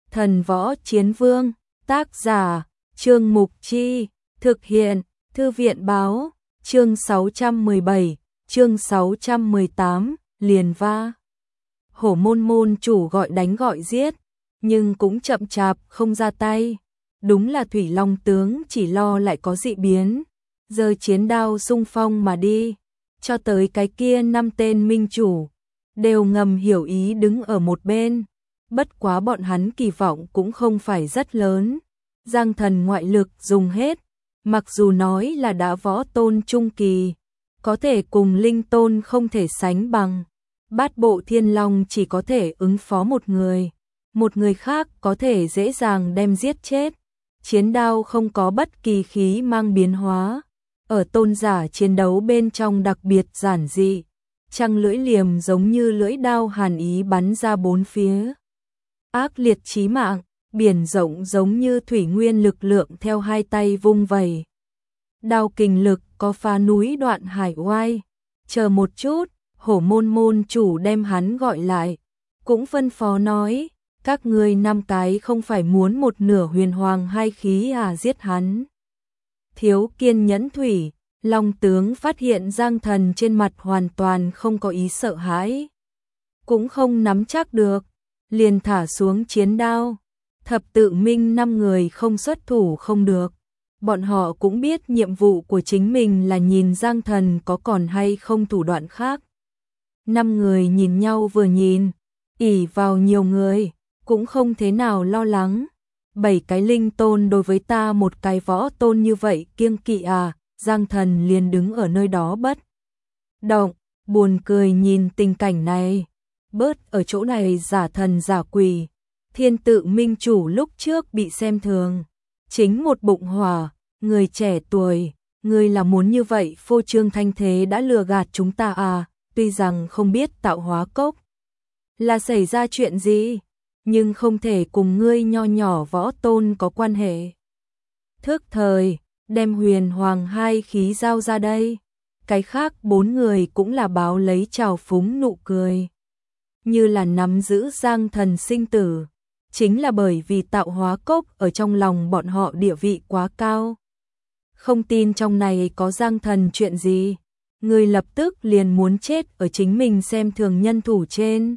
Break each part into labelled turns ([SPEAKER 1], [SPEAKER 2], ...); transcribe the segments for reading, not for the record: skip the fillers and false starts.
[SPEAKER 1] Thần Võ Chiến Vương, tác giả, Trương Mục Chi, thực hiện, Thư viện báo, chương 617, chương 618, liền va. Hổ môn chủ gọi đánh gọi giết, nhưng cũng chậm chạp không ra tay. Đúng là Thủy Long tướng chỉ lo lại có dị biến, giơ chiến đao xung phong mà đi, cho tới cái kia 5 tên minh chủ, đều ngầm hiểu ý đứng ở một bên. Bất quá bọn hắn kỳ vọng cũng không phải rất lớn. Giang Thần ngoại lực dùng hết, mặc dù nói là đã võ tôn trung kỳ, có thể cùng linh tôn không thể sánh bằng. Bát bộ thiên long chỉ có thể ứng phó một người khác có thể dễ dàng đem giết chết. Chiến đao không có bất kỳ khí mang biến hóa, ở tôn giả chiến đấu bên trong đặc biệt giản dị. Trăng lưỡi liềm giống như lưỡi đao hàn ý bắn ra bốn phía. Ác liệt chí mạng, biển rộng giống như thủy nguyên lực lượng theo hai tay vung vẩy. Đao kình lực có phá núi đoạn hải oai. Chờ một chút, Hổ môn chủ đem hắn gọi lại, cũng phân phó nói, các ngươi 5 cái không phải muốn một nửa huyền hoàng hai khí à, giết hắn. Thiếu kiên nhẫn Thủy Long tướng phát hiện Giang Thần trên mặt hoàn toàn không có ý sợ hãi, cũng không nắm chắc được, liền thả xuống chiến đao. Thập tự minh 5 người không xuất thủ không được. Bọn họ cũng biết nhiệm vụ của chính mình là nhìn Giang Thần có còn hay không thủ đoạn khác. 5 người nhìn nhau vừa nhìn, ỷ vào nhiều người, cũng không thế nào lo lắng. 7 cái linh tôn đối với ta một cái võ tôn như vậy kiêng kỵ à, Giang Thần liền đứng ở nơi đó bất động, buồn cười nhìn tình cảnh này. Bớt ở chỗ này giả thần giả quỷ. Thiên tự minh chủ lúc trước bị xem thường, chính một bụng hỏa, người trẻ tuổi, người là muốn như vậy phô trương thanh thế đã lừa gạt chúng ta à, tuy rằng không biết tạo hóa cốc là xảy ra chuyện gì, nhưng không thể cùng ngươi nho nhỏ võ tôn có quan hệ. Thức thời, đem huyền hoàng hai khí giao ra đây. Cái khác 4 người cũng là báo lấy trào phúng nụ cười, như là nắm giữ Giang Thần sinh tử. Chính là bởi vì tạo hóa cốc ở trong lòng bọn họ địa vị quá cao. Không tin trong này có Giang Thần chuyện gì, người lập tức liền muốn chết ở chính mình xem thường nhân thủ trên.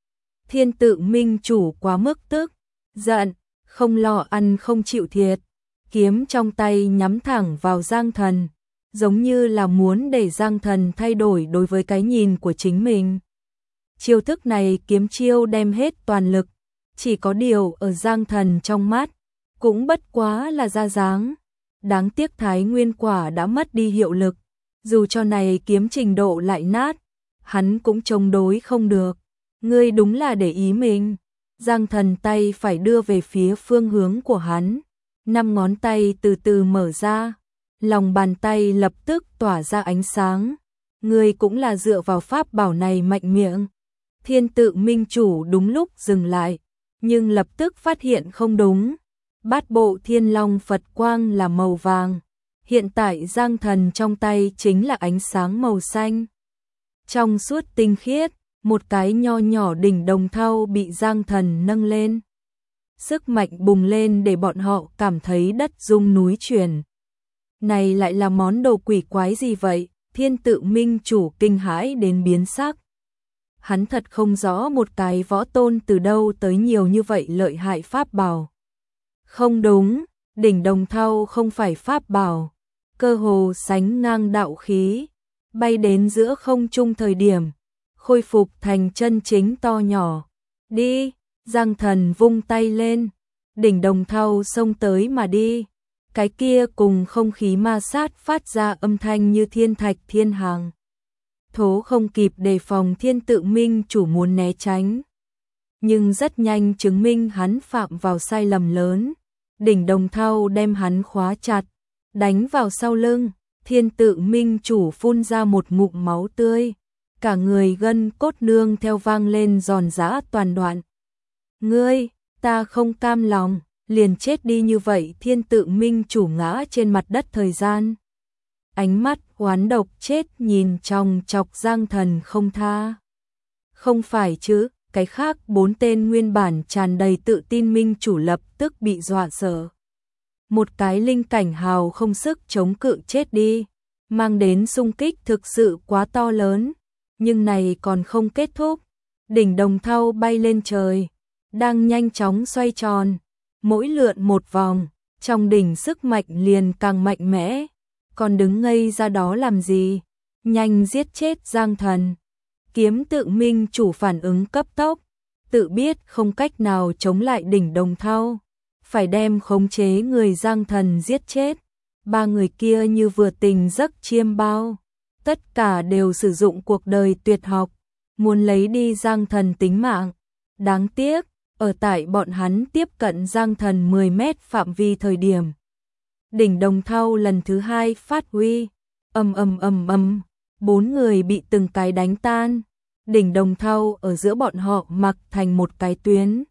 [SPEAKER 1] Thiên tự minh chủ quá mức tức giận, không lo ăn không chịu thiệt, kiếm trong tay nhắm thẳng vào Giang Thần, giống như là muốn để Giang Thần thay đổi đối với cái nhìn của chính mình. Chiêu thức này kiếm chiêu đem hết toàn lực, chỉ có điều ở Giang Thần trong mắt, cũng bất quá là ra dáng. Đáng tiếc Thái Nguyên quả đã mất đi hiệu lực, dù cho này kiếm trình độ lại nát, hắn cũng chống đối không được. Ngươi đúng là để ý mình. Giang Thần tay phải đưa về phía phương hướng của hắn, 5 ngón tay từ từ mở ra, lòng bàn tay lập tức tỏa ra ánh sáng. Ngươi cũng là dựa vào pháp bảo này mạnh miệng. Thiên tự minh chủ đúng lúc dừng lại, nhưng lập tức phát hiện không đúng. Bát bộ thiên long Phật quang là màu vàng, hiện tại Giang Thần trong tay chính là ánh sáng màu xanh. Trong suốt tinh khiết, một cái nho nhỏ đỉnh đồng thau bị Giang Thần nâng lên. Sức mạnh bùng lên để bọn họ cảm thấy đất rung núi chuyển. Này lại là món đồ quỷ quái gì vậy? Thiên tự minh chủ kinh hãi đến biến sắc. Hắn thật không rõ một cái võ tôn từ đâu tới nhiều như vậy lợi hại pháp bảo. Không đúng, đỉnh đồng thau không phải pháp bảo, cơ hồ sánh ngang đạo khí, bay đến giữa không trung thời điểm, khôi phục thành chân chính to nhỏ. Đi, Giang Thần vung tay lên, đỉnh đồng thau xông tới mà đi. Cái kia cùng không khí ma sát phát ra âm thanh như thiên thạch thiên hàng. Thố không kịp đề phòng thiên tự minh chủ muốn né tránh, nhưng rất nhanh chứng minh hắn phạm vào sai lầm lớn. Đỉnh đồng thau đem hắn khóa chặt, đánh vào sau lưng. Thiên tự minh chủ phun ra một ngụm máu tươi, cả người gân cốt nương theo vang lên giòn giã toàn đoạn. Ngươi, ta không cam lòng, liền chết đi như vậy. Thiên tự minh chủ ngã trên mặt đất thời gian, ánh mắt oán độc chết nhìn chòng chọc Giang Thần không tha. Không phải chứ, cái khác 4 tên nguyên bản tràn đầy tự tin minh chủ lập tức bị dọa sợ. Một cái linh cảnh hào không sức chống cự chết đi, mang đến xung kích thực sự quá to lớn, nhưng này còn không kết thúc. Đỉnh Đồng Thau bay lên trời, đang nhanh chóng xoay tròn, mỗi lượn một vòng, trong đỉnh sức mạnh liền càng mạnh mẽ. Còn đứng ngây ra đó làm gì? Nhanh giết chết Giang Thần. Kiếm Tự minh chủ phản ứng cấp tốc, tự biết không cách nào chống lại Đỉnh Đồng Thau, phải đem khống chế người Giang Thần giết chết. Ba người kia như vừa tỉnh giấc chiêm bao, tất cả đều sử dụng cuộc đời tuyệt học, muốn lấy đi Giang Thần tính mạng. Đáng tiếc, ở tại bọn hắn tiếp cận Giang Thần 10 mét phạm vi thời điểm, Đỉnh Đồng Thau lần thứ 2 phát huy, ầm, 4 người bị từng cái đánh tan. Đỉnh Đồng Thau ở giữa bọn họ mặc thành một cái tuyến.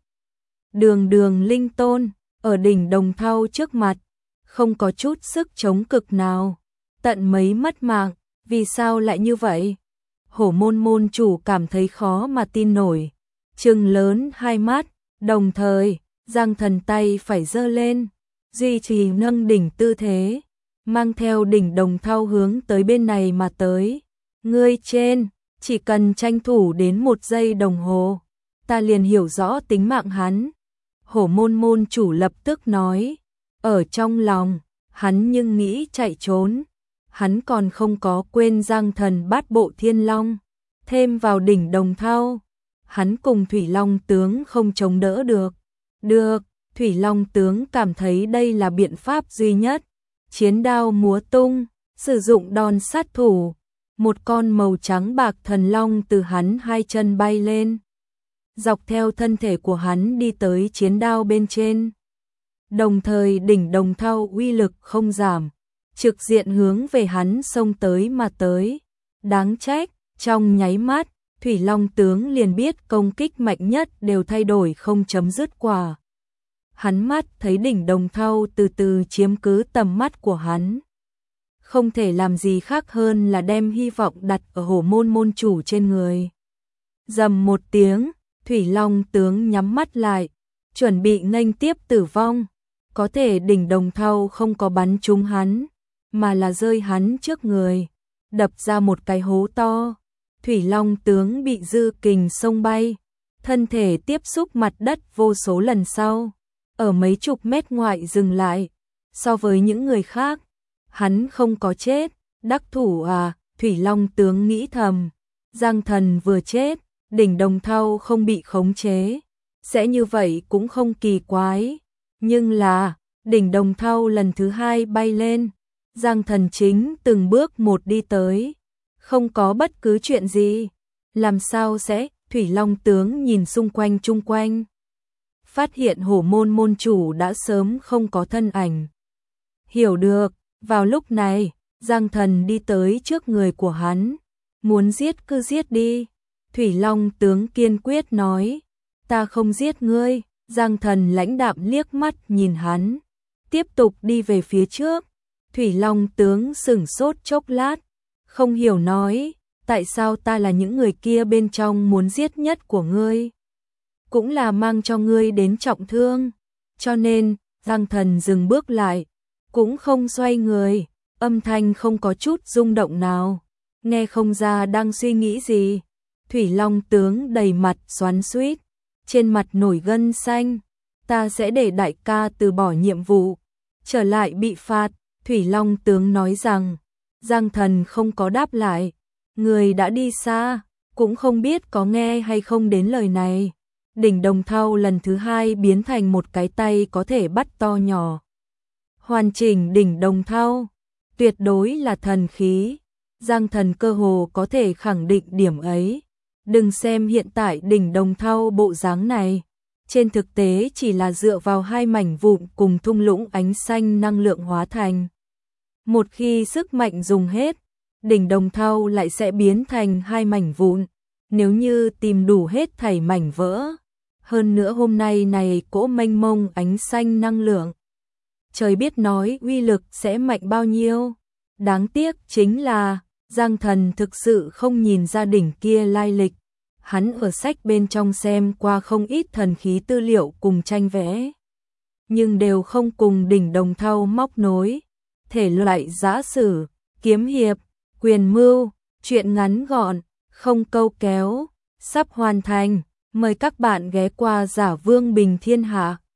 [SPEAKER 1] Đường linh tôn, ở Đỉnh Đồng Thau trước mặt, không có chút sức chống cực nào, tận mấy mất mạng. Vì sao lại như vậy? Hổ môn môn chủ cảm thấy khó mà tin nổi, trừng lớn hai mắt, đồng thời, Giang Thần tay phải giơ lên, duy trì nâng đỉnh tư thế, mang theo Đỉnh Đồng Thau hướng tới bên này mà tới. Ngươi trên, chỉ cần tranh thủ đến 1 giây đồng hồ, ta liền hiểu rõ tính mạng hắn. Hổ môn môn chủ lập tức nói, ở trong lòng, hắn nhưng nghĩ chạy trốn. Hắn còn không có quên Giang Thần Bát Bộ Thiên Long, thêm vào Đỉnh Đồng Thau, hắn cùng Thủy Long tướng không chống đỡ được. Được, Thủy Long tướng cảm thấy đây là biện pháp duy nhất. Chiến đao múa tung, sử dụng đòn sát thủ, một con màu trắng bạc thần long từ hắn 2 chân bay lên, dọc theo thân thể của hắn đi tới chiến đao bên trên. Đồng thời Đỉnh Đồng Thau uy lực không giảm, trực diện hướng về hắn xông tới mà tới. Đáng trách, trong nháy mắt, Thủy Long tướng liền biết công kích mạnh nhất đều thay đổi không chấm dứt quả. Hắn mắt thấy Đỉnh Đồng Thau từ từ chiếm cứ tầm mắt của hắn, không thể làm gì khác hơn là đem hy vọng đặt ở hổ môn môn chủ trên người. Rầm một tiếng, Thủy Long tướng nhắm mắt lại, chuẩn bị nghênh tiếp tử vong. Có thể Đỉnh Đồng Thau không có bắn trúng hắn, mà là rơi hắn trước người, đập ra một cái hố to. Thủy Long tướng bị dư kình xông bay, thân thể tiếp xúc mặt đất vô số lần sau, ở mấy chục mét ngoại dừng lại. So với những người khác, hắn không có chết. Đắc thủ à? Thủy Long tướng nghĩ thầm. Giang Thần vừa chết, Đỉnh Đồng Thau không bị khống chế, sẽ như vậy cũng không kỳ quái. Nhưng là, Đỉnh Đồng Thau lần thứ 2 bay lên, Giang Thần chính từng bước một đi tới, không có bất cứ chuyện gì. Làm sao sẽ? Thủy Long tướng nhìn xung quanh chung quanh, phát hiện hổ môn môn chủ đã sớm không có thân ảnh. Hiểu được, vào lúc này, Giang Thần đi tới trước người của hắn, muốn giết cứ giết đi. Thủy Long tướng kiên quyết nói, ta không giết ngươi. Giang Thần lãnh đạm liếc mắt nhìn hắn, tiếp tục đi về phía trước. Thủy Long tướng sửng sốt chốc lát, không hiểu nói, tại sao ta là những người kia bên trong muốn giết nhất của ngươi, cũng là mang cho ngươi đến trọng thương. Cho nên, Giang Thần dừng bước lại, cũng không xoay người, âm thanh không có chút rung động nào, nghe không ra đang suy nghĩ gì. Thủy Long tướng đầy mặt xoắn xuýt, trên mặt nổi gân xanh, ta sẽ để đại ca từ bỏ nhiệm vụ, trở lại bị phạt. Thủy Long tướng nói rằng, Giang Thần không có đáp lại, người đã đi xa, cũng không biết có nghe hay không đến lời này. Đỉnh Đồng Thau lần thứ 2 biến thành một cái tay có thể bắt to nhỏ. Hoàn chỉnh Đỉnh Đồng Thau, tuyệt đối là thần khí. Giang Thần cơ hồ có thể khẳng định điểm ấy. Đừng xem hiện tại Đỉnh Đồng Thau bộ dáng này, trên thực tế chỉ là dựa vào 2 mảnh vụn cùng thung lũng ánh xanh năng lượng hóa thành. Một khi sức mạnh dùng hết, Đỉnh Đồng Thau lại sẽ biến thành 2 mảnh vụn. Nếu như tìm đủ hết thảy mảnh vỡ, hơn nữa hôm nay này cỗ mênh mông ánh xanh năng lượng, trời biết nói uy lực sẽ mạnh bao nhiêu. Đáng tiếc chính là Giang Thần thực sự không nhìn ra đỉnh kia lai lịch, hắn ở sách bên trong xem qua không ít thần khí tư liệu cùng tranh vẽ, nhưng đều không cùng đỉnh đồng thau móc nối. Thể loại giã sử, kiếm hiệp, quyền mưu, truyện ngắn gọn, không câu kéo, sắp hoàn thành. Mời các bạn ghé qua Giả Vương Bình Thiên Hạ.